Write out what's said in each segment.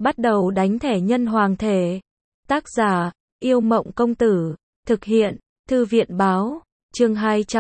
bắt đầu đánh thẻ nhân hoàng thể. Tác giả, Yêu Mộng Công Tử. Thực hiện, Thư viện Báo. Chương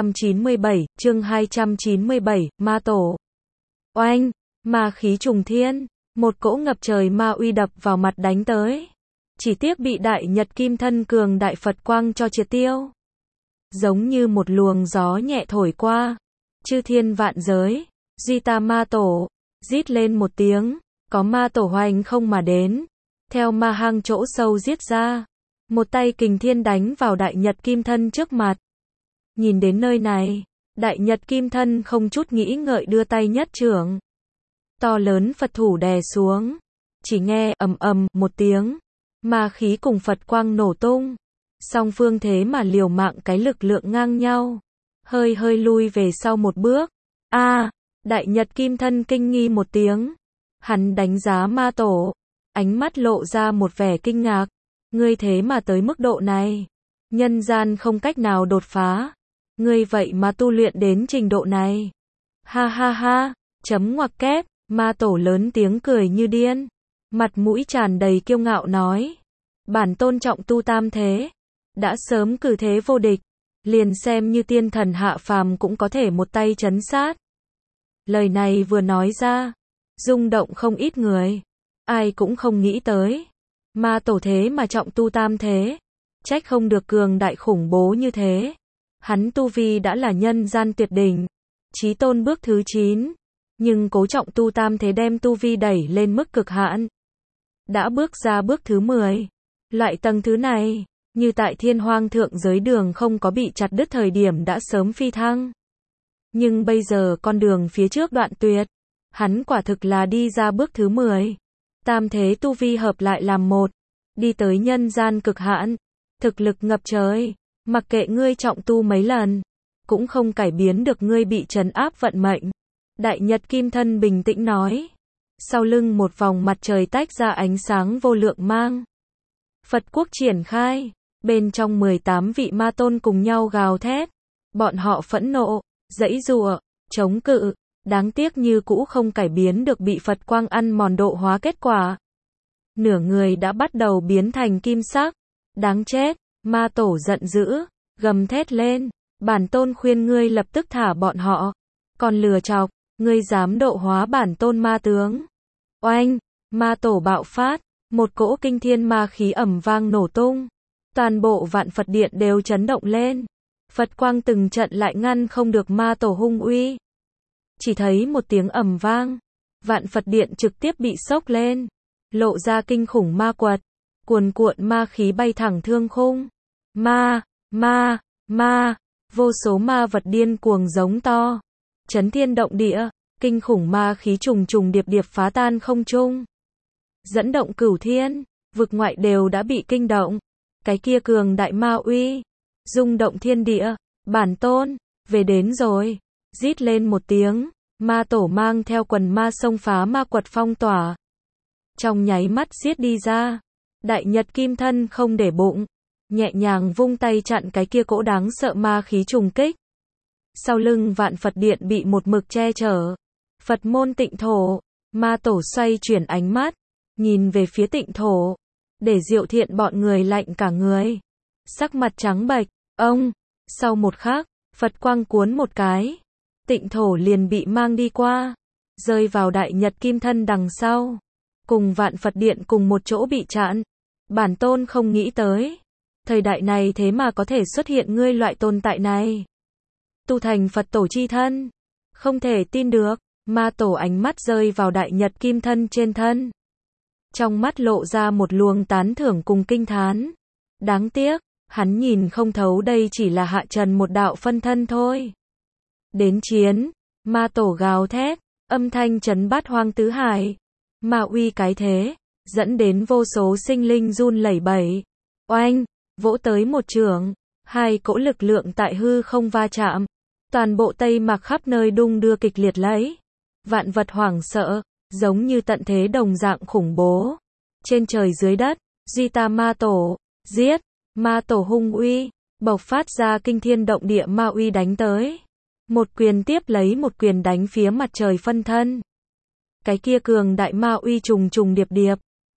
297, Ma Tổ. Oanh, ma khí trùng thiên, một cỗ ngập trời ma uy đập vào mặt đánh tới. Chỉ tiếc bị Đại Nhật Kim Thân cường đại Phật quang cho triệt tiêu. Giống như một luồng gió nhẹ thổi qua, chư thiên vạn giới, duy ta ma tổ, rít lên một tiếng, có ma tổ hoành không mà đến, theo ma hang chỗ sâu giết ra, một tay kình thiên đánh vào Đại Nhật Kim Thân trước mặt. Nhìn đến nơi này, Đại Nhật Kim Thân không chút nghĩ ngợi đưa tay nhất chưởng. To lớn Phật thủ đè xuống, chỉ nghe ầm ầm một tiếng, ma khí cùng Phật quang nổ tung. Song phương thế mà liều mạng cái lực lượng ngang nhau, hơi lui về sau một bước. Đại Nhật Kim Thân kinh nghi một tiếng. Hắn đánh giá ma tổ, ánh mắt lộ ra một vẻ kinh ngạc. Ngươi thế mà tới mức độ này, nhân gian không cách nào đột phá, ngươi vậy mà tu luyện đến trình độ này. Ha ha ha, chấm ngoặc kép, ma tổ lớn tiếng cười như điên, mặt mũi tràn đầy kiêu ngạo nói: bản tôn trọng tu tam thế, đã sớm cử thế vô địch, liền xem như tiên thần hạ phàm cũng có thể một tay trấn sát. Lời này vừa nói ra, rung động không ít người, ai cũng không nghĩ tới, ma tổ thế mà trọng tu tam thế, trách không được cường đại khủng bố như thế. Hắn tu vi đã là nhân gian tuyệt đỉnh, chí tôn bước thứ 9, nhưng cố trọng tu tam thế đem tu vi đẩy lên mức cực hạn. Đã bước ra bước thứ 10, loại tầng thứ này, như tại Thiên Hoang thượng giới đường không có bị chặt đứt thời điểm đã sớm phi thăng. Nhưng bây giờ con đường phía trước đoạn tuyệt, hắn quả thực là đi ra bước thứ 10. Tam thế tu vi hợp lại làm một, đi tới nhân gian cực hạn, thực lực ngập trời, mặc kệ ngươi trọng tu mấy lần, cũng không cải biến được ngươi bị trấn áp vận mệnh. Đại Nhật Kim Thân bình tĩnh nói. Sau lưng một vòng mặt trời tách ra ánh sáng vô lượng mang. Phật quốc triển khai, bên trong 18 vị ma tôn cùng nhau gào thét. Bọn họ phẫn nộ, giãy giụa, chống cự, đáng tiếc như cũ không cải biến được bị Phật quang ăn mòn độ hóa kết quả. Nửa người đã bắt đầu biến thành kim sắc. Đáng chết, ma tổ giận dữ, gầm thét lên, bản tôn khuyên ngươi lập tức thả bọn họ. Còn lừa chọc, ngươi dám độ hóa bản tôn ma tướng. Oanh, ma tổ bạo phát, một cỗ kinh thiên ma khí ầm vang nổ tung. Toàn bộ Vạn Phật Điện đều chấn động lên. Phật quang từng trận lại ngăn không được ma tổ hung uy. Chỉ thấy một tiếng ầm vang, Vạn Phật Điện trực tiếp bị sốc lên, lộ ra kinh khủng ma quật, cuồn cuộn ma khí bay thẳng thương khung. Vô số ma vật điên cuồng giống to, chấn thiên động địa, kinh khủng ma khí trùng trùng điệp điệp phá tan không trung, dẫn động cửu thiên, vực ngoại đều đã bị kinh động. Cái kia cường đại ma uy, rung động thiên địa. Bản tôn, về đến rồi. Rít lên một tiếng, ma tổ mang theo quần ma xông phá ma quật phong tỏa. Trong nháy mắt giết đi ra. Đại Nhật Kim Thân không để bụng, nhẹ nhàng vung tay chặn cái kia cỗ đáng sợ ma khí trùng kích. Sau lưng Vạn Phật Điện bị một mực che chở. Phật môn Tịnh Thổ, ma tổ xoay chuyển ánh mắt, nhìn về phía Tịnh Thổ, để Diệu Thiện bọn người lạnh cả người, sắc mặt trắng bệch. Sau một khắc, Phật quang cuốn một cái, Tịnh Thổ liền bị mang đi qua, rơi vào Đại Nhật Kim Thân đằng sau, cùng Vạn Phật Điện cùng một chỗ bị chặn. Bản tôn không nghĩ tới, thời đại này thế mà có thể xuất hiện ngươi loại tồn tại này. Tu thành Phật tổ chi thân, không thể tin được. Ma tổ ánh mắt rơi vào Đại Nhật Kim Thân trên thân, trong mắt lộ ra một luồng tán thưởng cùng kinh thán. Đáng tiếc, hắn nhìn không thấu đây chỉ là hạ trần một đạo phân thân thôi. Đến chiến, ma tổ gào thét, âm thanh chấn bát hoang tứ hải. Ma uy cái thế, dẫn đến vô số sinh linh run lẩy bẩy. Oanh, vỗ tới một chưởng, hai cỗ lực lượng tại hư không va chạm. Toàn bộ Tây Mạc khắp nơi đung đưa kịch liệt lấy. Vạn vật hoảng sợ, giống như tận thế đồng dạng khủng bố. Trên trời dưới đất, duy ta ma tổ, giết, ma tổ hung uy, bộc phát ra kinh thiên động địa ma uy đánh tới. Một quyền tiếp lấy một quyền đánh phía mặt trời phân thân. Cái kia cường đại ma uy trùng trùng điệp điệp,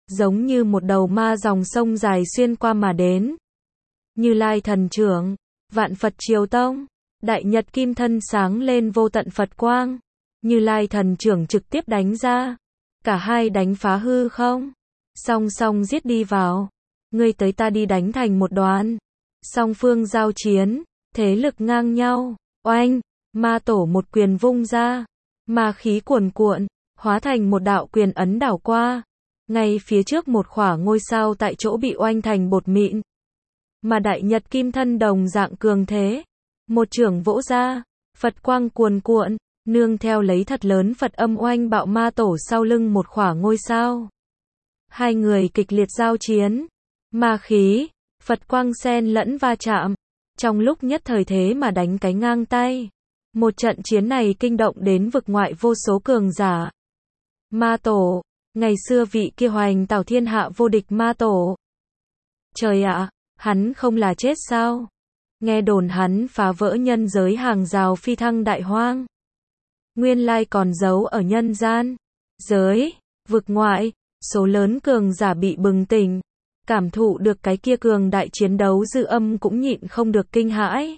giống như một đầu ma dòng sông dài xuyên qua mà đến. Như Lai thần trưởng, Vạn Phật Triều Tông, Đại Nhật Kim Thân sáng lên vô tận Phật quang. Như Lai thần trưởng trực tiếp đánh ra. Cả hai đánh phá hư không. Song song giết đi vào. Ngươi tới ta đi đánh thành một đoàn. Song phương giao chiến, thế lực ngang nhau. Oanh, ma tổ một quyền vung ra. Ma khí cuồn cuộn, hóa thành một đạo quyền ấn đảo qua. Ngay phía trước một khỏa ngôi sao tại chỗ bị oanh thành bột mịn. Mà Đại Nhật Kim Thân đồng dạng cường thế. Một chưởng vỗ ra, Phật quang cuồn cuộn, nương theo lấy thật lớn Phật âm oanh bạo ma tổ sau lưng một khỏa ngôi sao. Hai người kịch liệt giao chiến. Ma khí, Phật quang xen lẫn va chạm. Trong lúc nhất thời thế mà đánh cái ngang tay. Một trận chiến này kinh động đến vực ngoại vô số cường giả. Ma tổ, ngày xưa vị kia hoành tảo thiên hạ vô địch ma tổ. Trời ạ, hắn không là chết sao? Nghe đồn hắn phá vỡ nhân giới hàng rào phi thăng đại hoang. Nguyên lai còn giấu ở nhân gian. Giới, vực ngoại, số lớn cường giả bị bừng tỉnh. Cảm thụ được cái kia cường đại chiến đấu dư âm cũng nhịn không được kinh hãi.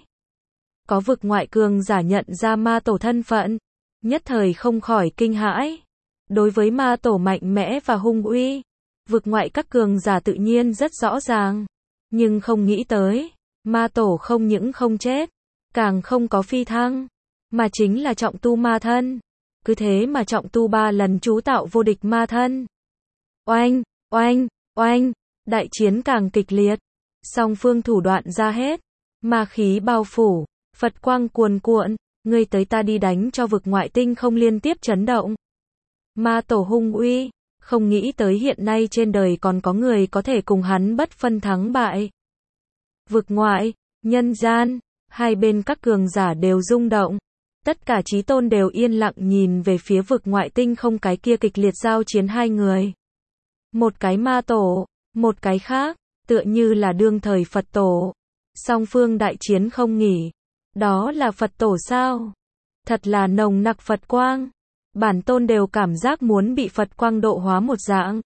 Có vực ngoại cường giả nhận ra ma tổ thân phận. Nhất thời không khỏi kinh hãi. Đối với ma tổ mạnh mẽ và hung uy, vực ngoại các cường giả tự nhiên rất rõ ràng. Nhưng không nghĩ tới, ma tổ không những không chết, càng không có phi thăng, mà chính là trọng tu ma thân. Cứ thế mà trọng tu 3 lần chú tạo vô địch ma thân. Oanh, oanh, oanh, đại chiến càng kịch liệt. Song phương thủ đoạn ra hết, ma khí bao phủ, Phật quang cuồn cuộn, ngươi tới ta đi đánh cho vực ngoại tinh không liên tiếp chấn động. Ma tổ hung uy, không nghĩ tới hiện nay trên đời còn có người có thể cùng hắn bất phân thắng bại. Vực ngoại, nhân gian, hai bên các cường giả đều rung động. Tất cả chí tôn đều yên lặng nhìn về phía vực ngoại tinh không cái kia kịch liệt giao chiến hai người. Một cái ma tổ, một cái khác, tựa như là đương thời Phật tổ. Song phương đại chiến không nghỉ. Đó là Phật tổ sao? Thật là nồng nặc Phật quang. Bản tôn đều cảm giác muốn bị Phật quang độ hóa một dạng.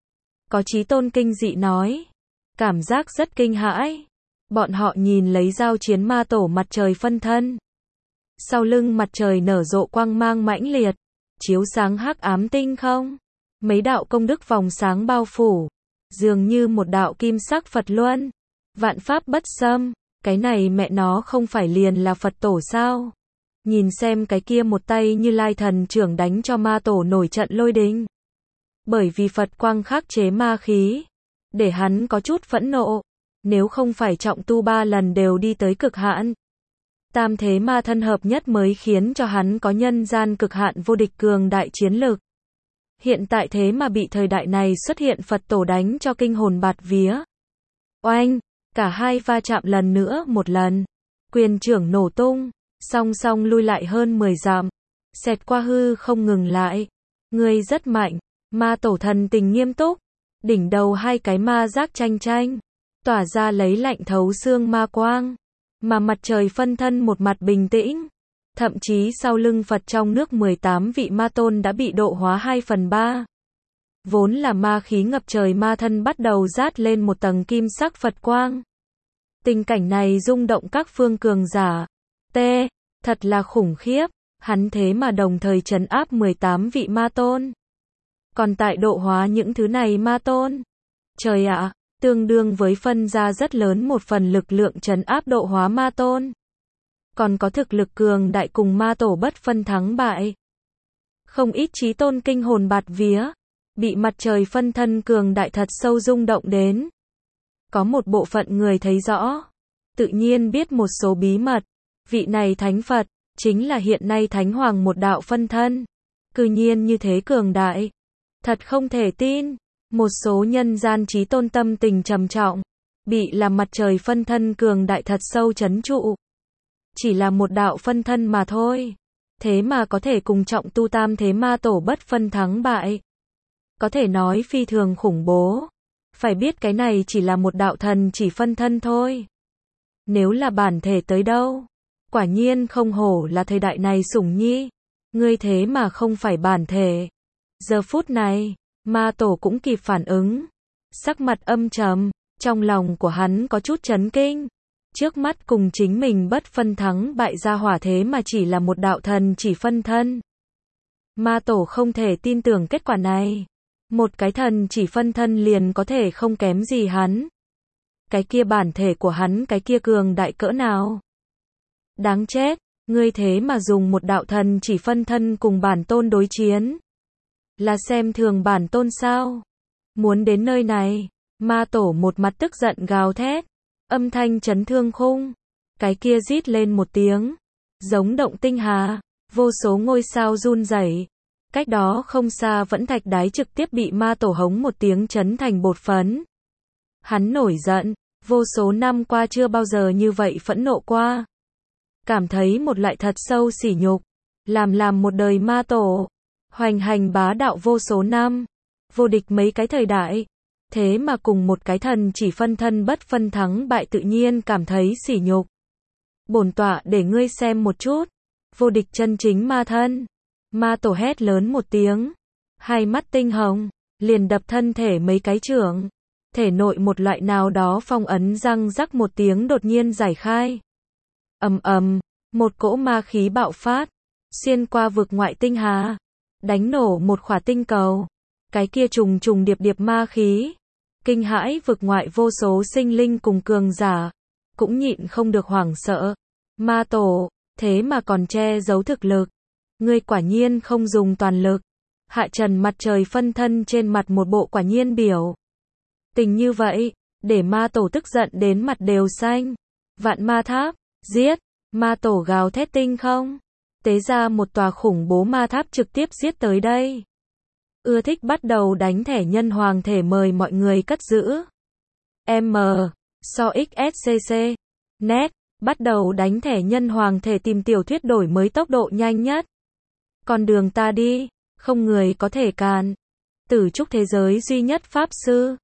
Có chí tôn kinh dị nói. Cảm giác rất kinh hãi. Bọn họ nhìn lấy giao chiến ma tổ mặt trời phân thân. Sau lưng mặt trời nở rộ quang mang mãnh liệt. Chiếu sáng hắc ám tinh không. Mấy đạo công đức vòng sáng bao phủ. Dường như một đạo kim sắc Phật luân. Vạn pháp bất xâm. Cái này mẹ nó không phải liền là Phật tổ sao? Nhìn xem cái kia một tay Như Lai thần trưởng đánh cho ma tổ nổi trận lôi đình. Bởi vì Phật quang khắc chế ma khí. Để hắn có chút phẫn nộ. Nếu không phải trọng tu 3 lần đều đi tới cực hạn. Tam thế ma thân hợp nhất mới khiến cho hắn có nhân gian cực hạn vô địch cường đại chiến lực. Hiện tại thế mà bị thời đại này xuất hiện Phật tổ đánh cho kinh hồn bạt vía. Oanh, cả hai va chạm lần nữa một lần. Quyền trưởng nổ tung, song song lui lại hơn 10 dặm. Xẹt qua hư không ngừng lại. Ngươi rất mạnh, ma tổ thần tình nghiêm túc. Đỉnh đầu hai cái ma giác tranh tranh. Tỏa ra lấy lạnh thấu xương ma quang. Mà mặt trời phân thân một mặt bình tĩnh. Thậm chí sau lưng Phật trong nước 18 vị ma tôn đã bị độ hóa 2/3. Vốn là ma khí ngập trời ma thân bắt đầu rát lên một tầng kim sắc Phật quang. Tình cảnh này rung động các phương cường giả. Thật là khủng khiếp, hắn thế mà đồng thời trấn áp 18 vị ma tôn. Còn tại độ hóa những thứ này ma tôn. Trời ạ, tương đương với phân ra rất lớn một phần lực lượng trấn áp độ hóa ma tôn. Còn có thực lực cường đại cùng ma tổ bất phân thắng bại. Không ít chí tôn kinh hồn bạt vía, bị mặt trời phân thân cường đại thật sâu rung động đến. Có một bộ phận người thấy rõ, tự nhiên biết một số bí mật. Vị này thánh Phật, chính là hiện nay thánh hoàng một đạo phân thân. Cư nhiên như thế cường đại. Thật không thể tin. Một số nhân gian chí tôn tâm tình trầm trọng. Bị làm mặt trời phân thân cường đại thật sâu trấn trụ. Chỉ là một đạo phân thân mà thôi. Thế mà có thể cùng trọng tu tam thế ma tổ bất phân thắng bại. Có thể nói phi thường khủng bố. Phải biết cái này chỉ là một đạo thần chỉ phân thân thôi. Nếu là bản thể tới đâu? Quả nhiên không hổ là thời đại này sủng nhi. Ngươi thế mà không phải bản thể. Giờ phút này, Ma tổ cũng kịp phản ứng. Sắc mặt âm trầm, trong lòng của hắn có chút chấn kinh. Trước mắt cùng chính mình bất phân thắng bại ra hỏa thế mà chỉ là một đạo thần chỉ phân thân. Ma tổ không thể tin tưởng kết quả này. Một cái thần chỉ phân thân liền có thể không kém gì hắn. Cái kia bản thể của hắn cái kia cường đại cỡ nào. Đáng chết, ngươi thế mà dùng một đạo thần chỉ phân thân cùng bản tôn đối chiến. Là xem thường bản tôn sao? Muốn đến nơi này, ma tổ một mặt tức giận gào thét. Âm thanh chấn thương khung. Cái kia rít lên một tiếng. Giống động tinh hà. Vô số ngôi sao run rẩy. Cách đó không xa vẫn thạch đái trực tiếp bị ma tổ hống một tiếng chấn thành bột phấn. Hắn nổi giận. Vô số năm qua chưa bao giờ như vậy phẫn nộ qua. Cảm thấy một loại thật sâu sỉ nhục. Làm một đời ma tổ. Hoành hành bá đạo vô số năm. Vô địch mấy cái thời đại. Thế mà cùng một cái thần chỉ phân thân bất phân thắng bại tự nhiên cảm thấy sỉ nhục. Bổn tọa để ngươi xem một chút. Vô địch chân chính ma thân. Ma tổ hét lớn một tiếng. Hai mắt tinh hồng. Liền đập thân thể mấy cái chưởng. Thể nội một loại nào đó phong ấn răng rắc một tiếng đột nhiên giải khai. Ầm ầm, một cỗ ma khí bạo phát. Xuyên qua vực ngoại tinh hà. Đánh nổ một khỏa tinh cầu. Cái kia trùng trùng điệp điệp ma khí. Kinh hãi vực ngoại vô số sinh linh cùng cường giả. Cũng nhịn không được hoảng sợ. Ma tổ, thế mà còn che giấu thực lực. Ngươi quả nhiên không dùng toàn lực. Hạ trần mặt trời phân thân trên mặt một bộ quả nhiên biểu. Tình như vậy, để ma tổ tức giận đến mặt đều xanh. Vạn ma tháp, giết. Ma tổ gào thét tinh không. Tế ra một tòa khủng bố ma tháp trực tiếp giết tới đây. Ưa thích bắt đầu đánh thẻ nhân hoàng thể mời mọi người cất giữ. M. So XSCC. Net. Bắt đầu đánh thẻ nhân hoàng thể tìm tiểu thuyết đổi mới tốc độ nhanh nhất. Con đường ta đi. Không người có thể cản. Tử trúc thế giới duy nhất pháp sư.